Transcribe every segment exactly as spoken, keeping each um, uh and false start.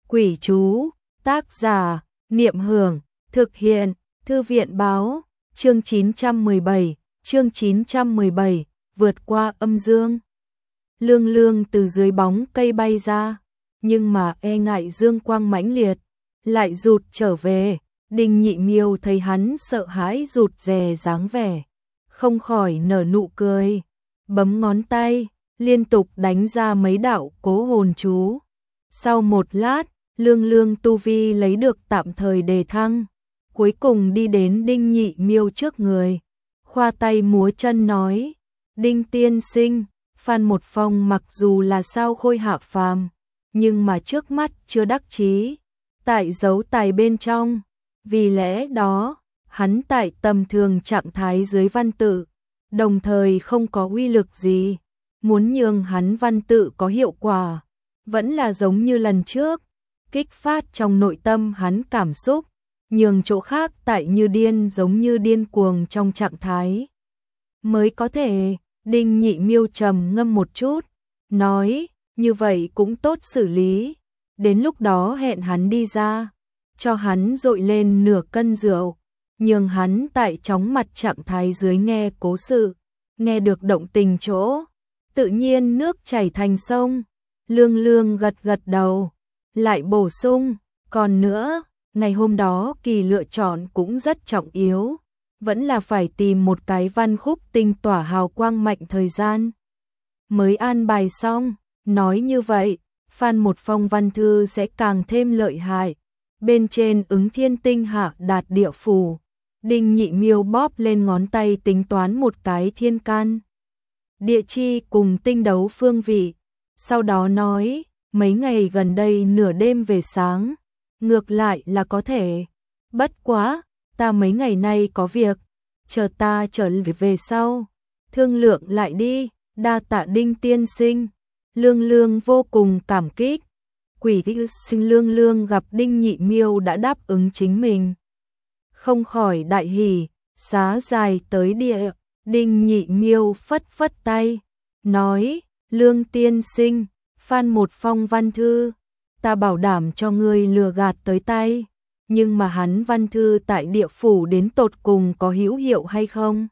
Quỷ chú, tác giả, Niệm Hưởng, thực hiện, Thư viện báo, chương chín trăm mười bảy, chương chín trăm mười bảy, vượt qua âm dương. Lương Lương từ dưới bóng cây bay ra, nhưng mà e ngại dương quang mãnh liệt, lại rụt trở về. Đinh Nhị Miêu thấy hắn sợ hãi rụt rè dáng vẻ, không khỏi nở nụ cười, bấm ngón tay, liên tục đánh ra mấy đạo cố hồn chú. Sau một lát, Lương Lương tu vi lấy được tạm thời đề thăng, cuối cùng đi đến Đinh Nhị Miêu trước người, khoa tay múa chân nói: "Đinh tiên sinh, Phan Một Phong mặc dù là sao khôi hạ phàm, nhưng mà trước mắt chưa đắc chí, tại giấu tài bên trong, vì lẽ đó, hắn tại tầm thường trạng thái dưới văn tự, đồng thời không có uy lực gì, muốn nhường hắn văn tự có hiệu quả, vẫn là giống như lần trước, kích phát trong nội tâm hắn cảm xúc, nhường chỗ khác tại như điên giống như điên cuồng trong trạng thái mới có thể." Đinh Nhị Miêu trầm ngâm một chút, nói: "Như vậy cũng tốt xử lý, đến lúc đó hẹn hắn đi ra, cho hắn dội lên nửa cân rượu, nhường hắn tại chóng mặt trạng thái dưới nghe cố sự, nghe được động tình chỗ, tự nhiên nước chảy thành sông." Lương Lương gật gật đầu, lại bổ sung: "Còn nữa, ngày hôm đó kỳ lựa chọn cũng rất trọng yếu, vẫn là phải tìm một cái văn khúc tinh tỏa hào quang mạnh thời gian mới an bài xong." Nói như vậy, Phan Một Phong văn thư sẽ càng thêm lợi hại. Bên trên ứng thiên tinh hạ đạt địa phủ, Đinh Nhị Miêu bóp lên ngón tay tính toán một cái thiên can địa chi cùng tinh đấu phương vị, sau đó nói: "Mấy ngày gần đây nửa đêm về sáng, ngược lại là có thể, bất quá, ta mấy ngày nay có việc, chờ ta trở về sau, thương lượng lại đi, đa tạ Đinh tiên sinh." Lương Lương vô cùng cảm kích. Quỷ sinh Lương Lương gặp Đinh Nhị Miêu đã đáp ứng chính mình, không khỏi đại hỉ, xá dài tới địa. Đinh Nhị Miêu phất phất tay, nói: "Lương tiên sinh, Phan Một Phong văn thư, ta bảo đảm cho ngươi lừa gạt tới tay, nhưng mà hắn văn thư tại địa phủ đến tột cùng có hữu hiệu hay không,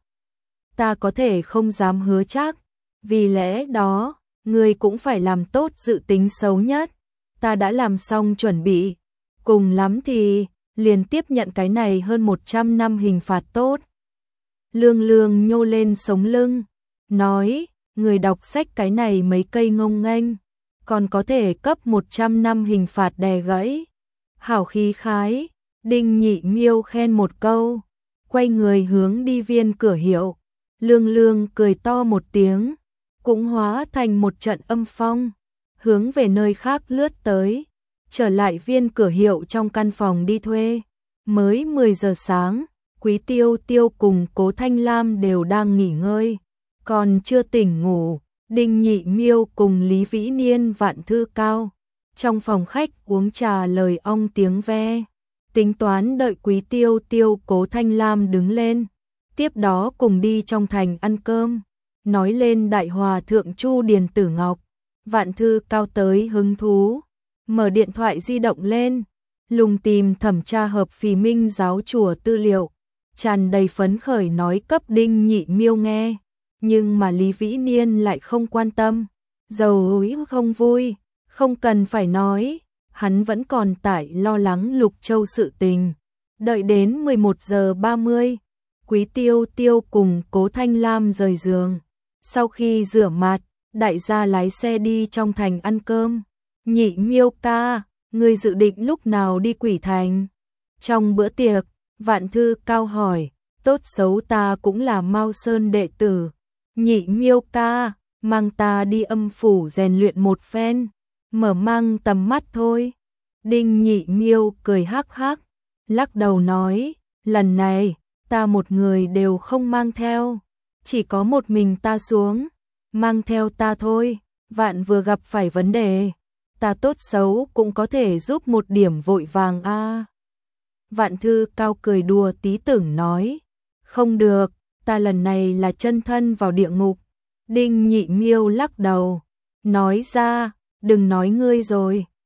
ta có thể không dám hứa chắc, vì lẽ đó, ngươi cũng phải làm tốt dự tính xấu nhất. Ta đã làm xong chuẩn bị, cùng lắm thì liền tiếp nhận cái này hơn một trăm năm hình phạt tốt." Lương Lương nhô lên sống lưng, nói: "Người đọc sách cái này mấy cây ngông nghênh, còn có thể cấp một trăm năm hình phạt đè gãy, hảo khí khái." Đinh Nhị Miêu khen một câu, quay người hướng đi viên cửa hiệu. Lương Lương cười to một tiếng, cũng hóa thành một trận âm phong, hướng về nơi khác lướt tới, trở lại viên cửa hiệu trong căn phòng đi thuê. Mới mười giờ sáng, Quý Tiêu Tiêu cùng Cố Thanh Lam đều đang nghỉ ngơi, còn chưa tỉnh ngủ. Đinh Nhị Miêu cùng Lý Vĩ Niên Vạn Thư Cao trong phòng khách uống trà lời ong tiếng ve, tính toán đợi Quý Tiêu Tiêu Cố Thanh Lam đứng lên, tiếp đó cùng đi trong thành ăn cơm. Nói lên Đại Hòa Thượng Chu Điền Tử Ngọc, Vạn Thư Cao tới hứng thú, mở điện thoại di động lên, lùng tìm thẩm tra hợp Phì Minh giáo chùa tư liệu, tràn đầy phấn khởi nói cấp Đinh Nhị Miêu nghe, nhưng mà Lý Vĩ Niên lại không quan tâm, giàu ý không vui, không cần phải nói, hắn vẫn còn tại lo lắng Lục Châu sự tình. Đợi đến mười một giờ ba mươi, Quý Tiêu Tiêu cùng Cố Thanh Lam rời giường, sau khi rửa mặt, đại gia lái xe đi trong thành ăn cơm. "Nhị Miêu ca, ngươi dự định lúc nào đi Quỷ Thành?" Trong bữa tiệc, Vạn Thư Cao hỏi: "Tốt xấu ta cũng là Mao Sơn đệ tử, Nhị Miêu ca, mang ta đi âm phủ rèn luyện một phen, mở mang tầm mắt thôi." Đinh Nhị Miêu cười hắc hắc, lắc đầu nói: "Lần này, ta một người đều không mang theo, chỉ có một mình ta xuống, mang theo ta thôi, vạn vừa gặp phải vấn đề, ta tốt xấu cũng có thể giúp một điểm vội vàng a." À. Vạn Thư Cao cười đùa tí tưởng nói: "Không được, ta lần này là chân thân vào địa ngục." Đinh Nhị Miêu lắc đầu, nói ra: "Đừng nói ngươi rồi,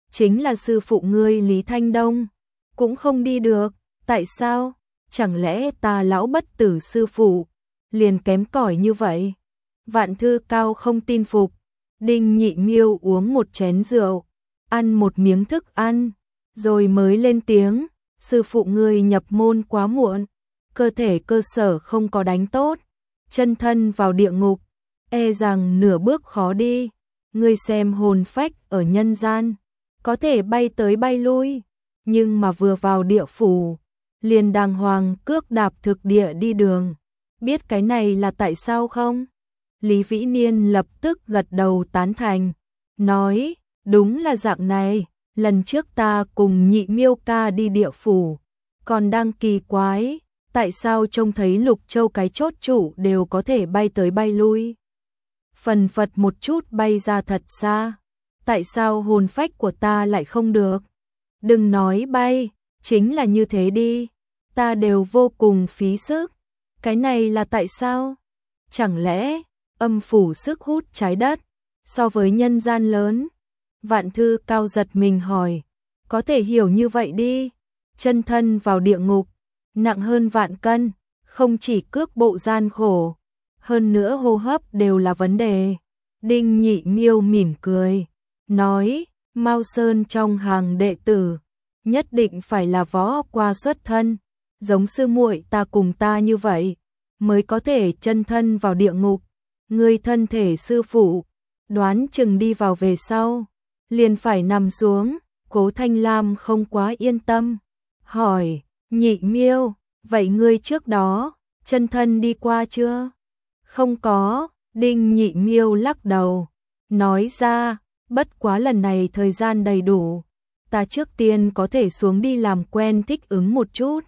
chính là sư phụ ngươi Lý Thanh Đông, cũng không đi được, tại sao? Chẳng lẽ ta lão bất tử sư phụ, liền kém cỏi như vậy? Vạn Thư Cao không tin phục, Đinh Nhị Miêu uống một chén rượu, ăn một miếng thức ăn, rồi mới lên tiếng, sư phụ ngươi nhập môn quá muộn, cơ thể cơ sở không có đánh tốt, chân thân vào địa ngục, e rằng nửa bước khó đi, ngươi xem hồn phách ở nhân gian, có thể bay tới bay lui, nhưng mà vừa vào địa phủ, liền đàng hoàng cước đạp thực địa đi đường, biết cái này là tại sao không? Lý Vĩ Niên lập tức gật đầu tán thành, nói, đúng là dạng này, lần trước ta cùng Nhị Miêu ca đi địa phủ, còn đang kỳ quái, tại sao trông thấy Lục Châu cái chốt trụ đều có thể bay tới bay lui. Phần phật một chút bay ra thật xa, tại sao hồn phách của ta lại không được? Đừng nói bay, chính là như thế đi, ta đều vô cùng phí sức, cái này là tại sao? Chẳng lẽ âm phủ sức hút trái đất so với nhân gian lớn? Vạn Thư Cao giật mình hỏi, có thể hiểu như vậy đi, chân thân vào địa ngục, nặng hơn vạn cân, không chỉ cước bộ gian khổ, hơn nữa hô hấp đều là vấn đề. Đinh Nhị Miêu mỉm cười, nói, Mao Sơn trong hàng đệ tử, nhất định phải là võ qua xuất thân, giống sư muội ta cùng ta như vậy, mới có thể chân thân vào địa ngục. Ngươi thân thể sư phụ, đoán chừng đi vào về sau, liền phải nằm xuống. Cố Thanh Lam không quá yên tâm, hỏi, Nhị Miêu, vậy ngươi trước đó, chân thân đi qua chưa? Không có, Đinh Nhị Miêu lắc đầu, nói ra, bất quá lần này thời gian đầy đủ, ta trước tiên có thể xuống đi làm quen thích ứng một chút.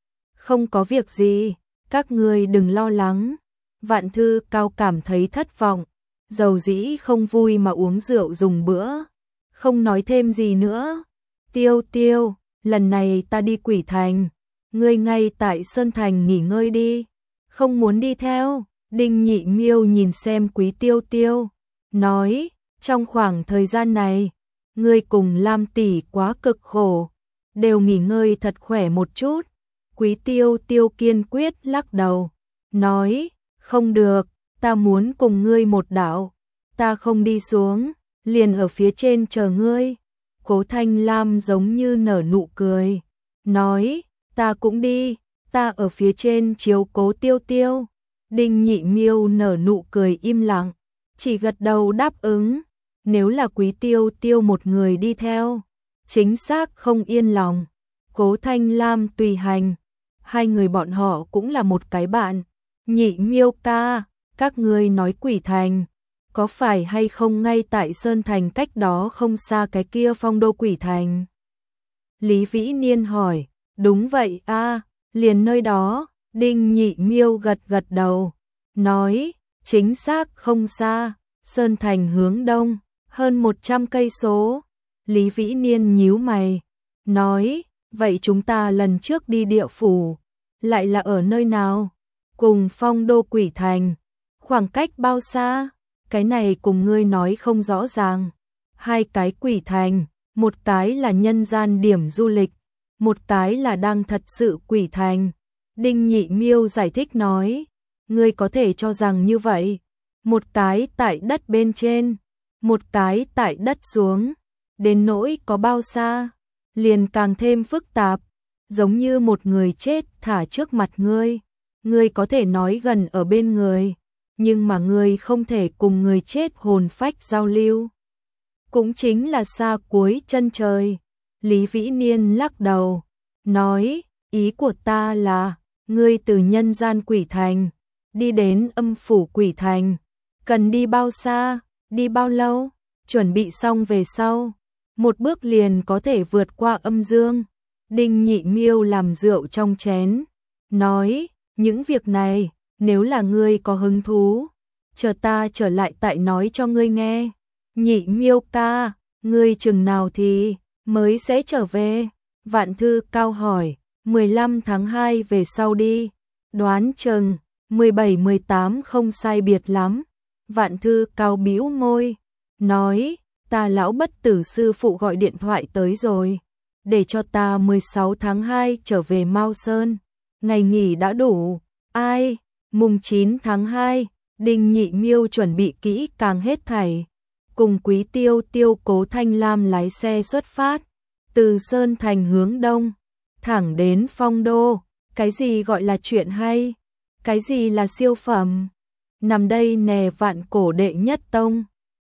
Không có việc gì, các ngươi đừng lo lắng. Vạn Thư Cao cảm thấy thất vọng, dầu dĩ không vui mà uống rượu dùng bữa, không nói thêm gì nữa. Tiêu Tiêu, lần này ta đi Quỷ Thành, ngươi ngay tại Sơn Thành nghỉ ngơi đi, không muốn đi theo. Đinh Nhị Miêu nhìn xem Quý Tiêu Tiêu, nói, trong khoảng thời gian này, ngươi cùng Lam tỷ quá cực khổ, đều nghỉ ngơi thật khỏe một chút. Quý Tiêu Tiêu kiên quyết lắc đầu, nói, không được, ta muốn cùng ngươi một đạo, ta không đi xuống, liền ở phía trên chờ ngươi. Cố Thanh Lam giống như nở nụ cười, nói, ta cũng đi, ta ở phía trên chiếu cố Tiêu Tiêu. Đinh Nhị Miêu nở nụ cười im lặng, chỉ gật đầu đáp ứng, nếu là Quý Tiêu Tiêu một người đi theo, chính xác không yên lòng. Cố Thanh Lam tùy hành, hai người bọn họ cũng là một cái bạn. Nhị Miêu ca, các ngươi nói Quỷ Thành, có phải hay không ngay tại Sơn Thành cách đó không xa cái kia Phong Đô Quỷ Thành? Lý Vĩ Niên hỏi, đúng vậy a, liền nơi đó. Đinh Nhị Miêu gật gật đầu, nói, chính xác không xa, Sơn Thành hướng đông, hơn một trăm cây số. Lý Vĩ Niên nhíu mày, nói, vậy chúng ta lần trước đi địa phủ, lại là ở nơi nào? Cùng Phong Đô Quỷ Thành, khoảng cách bao xa? Cái này cùng ngươi nói không rõ ràng. Hai cái quỷ thành, một cái là nhân gian điểm du lịch, một cái là đang thật sự quỷ thành. Đinh Nhị Miêu giải thích nói, ngươi có thể cho rằng như vậy, một cái tại đất bên trên, một cái tại đất xuống, đến nỗi có bao xa, liền càng thêm phức tạp, giống như một người chết thả trước mặt ngươi, ngươi có thể nói gần ở bên người, nhưng mà ngươi không thể cùng người chết hồn phách giao lưu. Cũng chính là xa cuối chân trời. Lý Vĩ Niên lắc đầu, nói, ý của ta là, ngươi từ nhân gian quỷ thành, đi đến âm phủ quỷ thành, cần đi bao xa, đi bao lâu, chuẩn bị xong về sau, một bước liền có thể vượt qua âm dương. Đinh Nhị Miêu làm rượu trong chén, nói, những việc này, nếu là ngươi có hứng thú, chờ ta trở lại tại nói cho ngươi nghe. Nhị Miêu ca, ngươi chừng nào thì mới sẽ trở về? Vạn Thư Cao hỏi, mười lăm tháng hai về sau đi, đoán chừng mười bảy mười tám không sai biệt lắm. Vạn Thư Cao bĩu môi, nói, ta lão bất tử sư phụ gọi điện thoại tới rồi, để cho ta mười sáu tháng hai trở về Mao Sơn, ngày nghỉ đã đủ. Ai? Mùng chín tháng hai, Đinh Nhị Miêu chuẩn bị kỹ càng hết thảy, cùng Quý Tiêu Tiêu Cố Thanh Lam lái xe xuất phát, từ Sơn Thành hướng đông, thẳng đến Phong Đô. Cái gì gọi là chuyện hay? Cái gì là siêu phẩm? Nằm đây nè, Vạn Cổ đệ nhất tông.